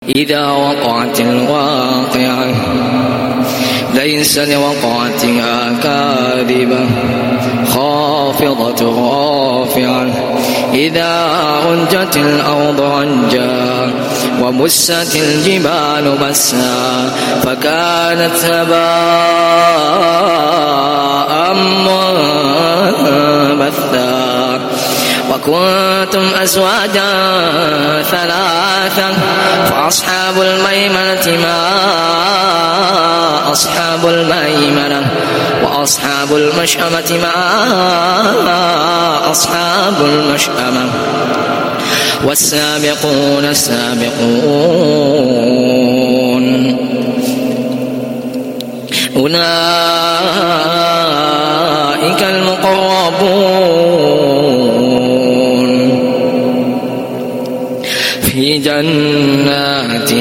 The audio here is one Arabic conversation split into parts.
إذا وقعت الواقعة ليس لوقعتها كاذبة خافضة رافعة إذا رجت الأرض رجا وبست الجبال بسا فكانت هباء منبثا وكنتم أزواجا ثلاثة فأصحاب الميمنة ما أصحاب الميمنة وأصحاب المشأمة ما أصحاب المشأمة والسابقون السابقون أولئك المقربون في جنات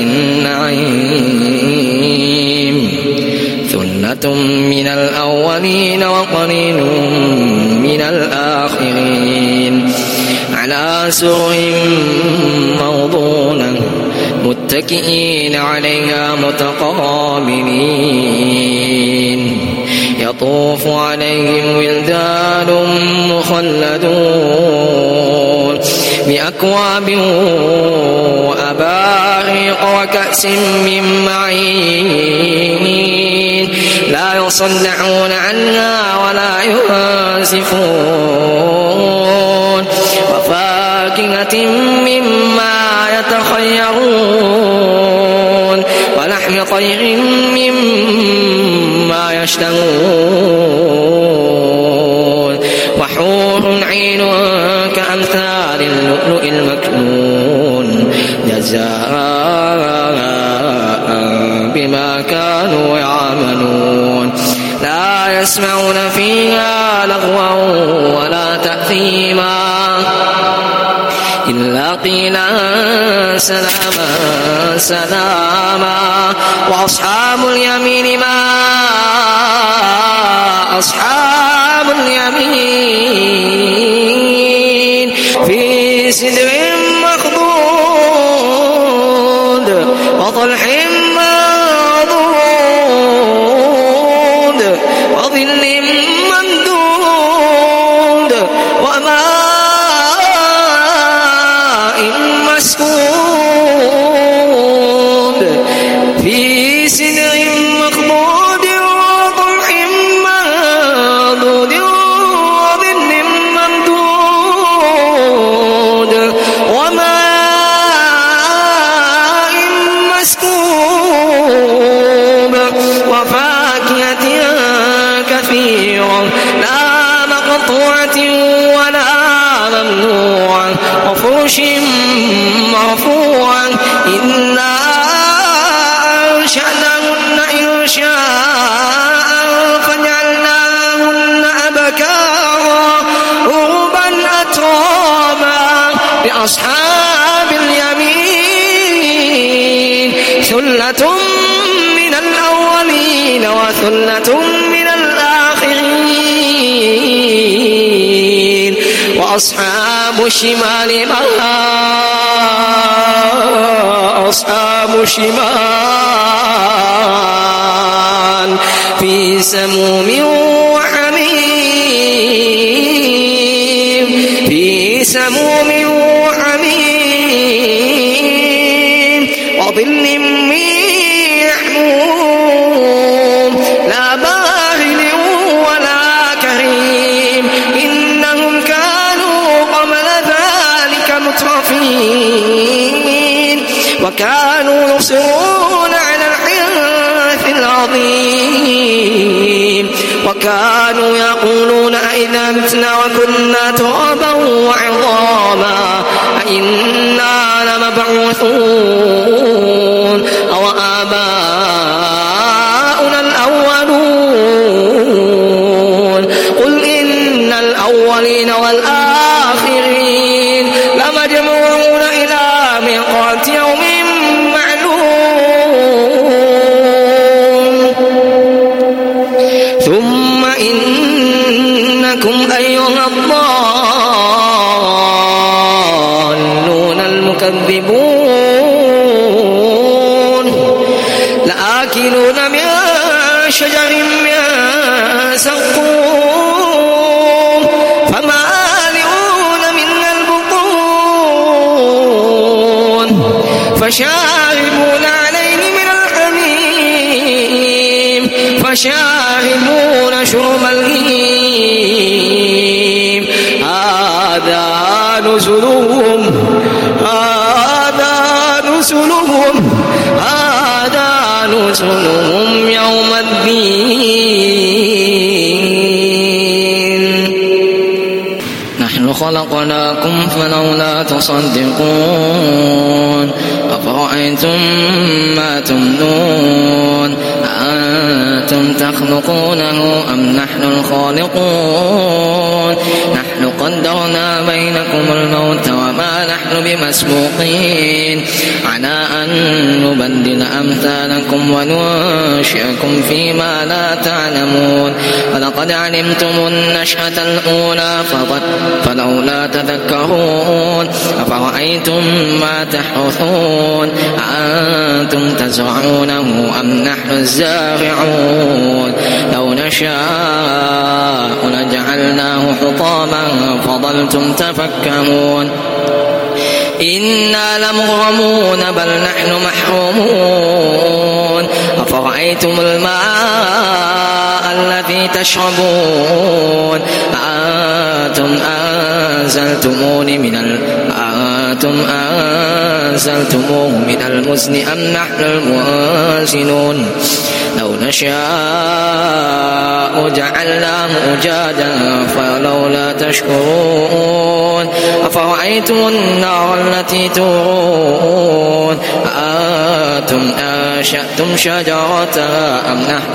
النعيم ثلة من الأولين وقليل من الآخرين على سرر موضونة متكئين عليها متقابلين يطوف عليهم ولدان مخلدون بأكواب وأباريق وكأس من معين لا يصدعون عنها ولا ينزفون وفاكهة مما يتخيرون ولحم طير مما يشتهون وحور عين كأمثال اللؤلؤ المكنون جزاء بما كانوا يعملون لا يسمعون فيها لغوا ولا تأثيما إلا قيلا سلاما سلاما وأصحاب اليمين ما أصحاب اليمين في سدر مخضود وطلح منضود وظل ممدود وماء مسكوب في سدر مخضود وطلح منضود وظل ممدود وماء مسكوب وفاكهة كثيرة لا مقطوعة ولا ممنوعة وفرش مرفوعة إنا أنشأناهن إنشاء فجعلناهن أبكارا عربا أترابا لأصحاب اليمين ثلة من الأولين وثلة من الآخرين وأصحاب الشمال ما أصحاب الشمال في سموم وحميم في سموم وحميم وظل من يحموم لا بارد ولا كريم إنهم كانوا قبل ذلك مترفين وكانوا يصرون على الحنث العظيم وكانوا يقولون أئذا متنا وكنا ترابا وعظاما أئنا لمبعوثون أو آباؤنا الأولون قل إن الأولين والآخرين لمجموعون إلى ميقات يوم معلوم ثم إنكم أيها الضالون المكذبون شجر من زقوم فمالئون منها البطون فشاربون عليه من الحميم فشاربون شرب الهيم هذا نزلهم يوم الدين نحن خلقناكم فلولا تصدقون أفرأيتم ما تمنون أأنتم تخلقونه أم نحن الخالقون نحن قدرنا بينكم الموت وما نحن بمسبوقين على أن نبدل أمثالكم وننشئكم فيما لا تعلمون ولقد علمتم النشأة الأولى فلولا تذكرون أفرأيتم ما تحرثون أأنتم تزرعونه أم نحن الزارعون لو نشاء لجعلناه حطاما فظلتم تفكهون إنا لمغرمون بل نحن محرومون أفرأيتم الماء الذي تشربون أأنتم أنزلتموه من المزن أم نحن المنزلون لو نشاء جعلناه أجاجا فلولا تشكرون أفرأيتم النار التي تورون أأنتم أنشأتم شجرتها أم نحن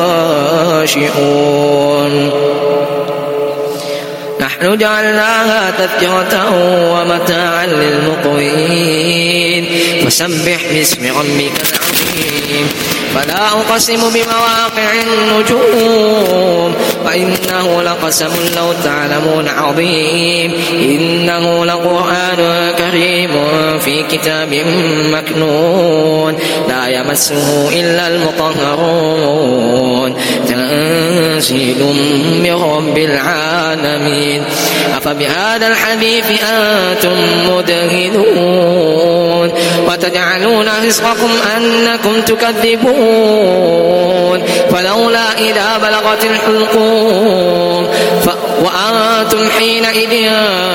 المنشئون نحن جعلناها تذكرة ومتاعا للمقوين فسبح باسم ربك العظيم فلا أقسم بمواقع النجوم وإنه لقسم لو تعلمون عظيم إنه لقرآن كريم في كتاب مكنون لا يمسه إلا المطهرون تنزيل من رب العالمين أفبهذا الحديث أنتم مدهنون وتجعلون رزقكم أنكم تكذبون فلولا إذا بلغت الحلقوم وأنتم حينئذ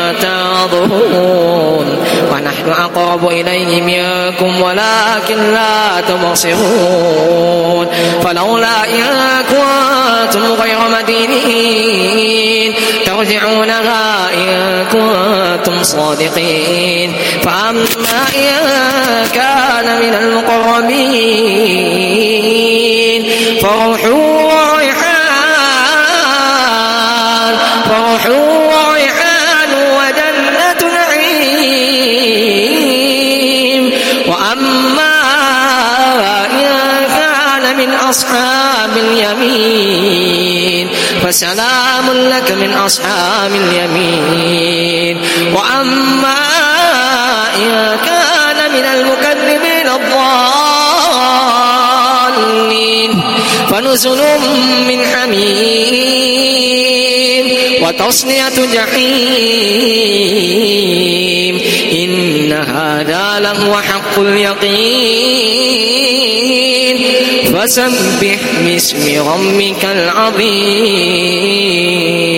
تنظرون ونحن أقرب إليه منكم ولكن لا تبصرون فلولا إن كنتم غير مدينين ترجعونها إن كنتم صادقين فأما إن كان من المقربين فروح وريحان وجنة نعيم وأما إن كان من أصحاب اليمين فسلام لك من أصحاب اليمين وأما إن كان من المكذبين الضالين فنزل من حميم وتصلية جحيم إن هذا لهو حق اليقين فسبح باسم ربك العظيم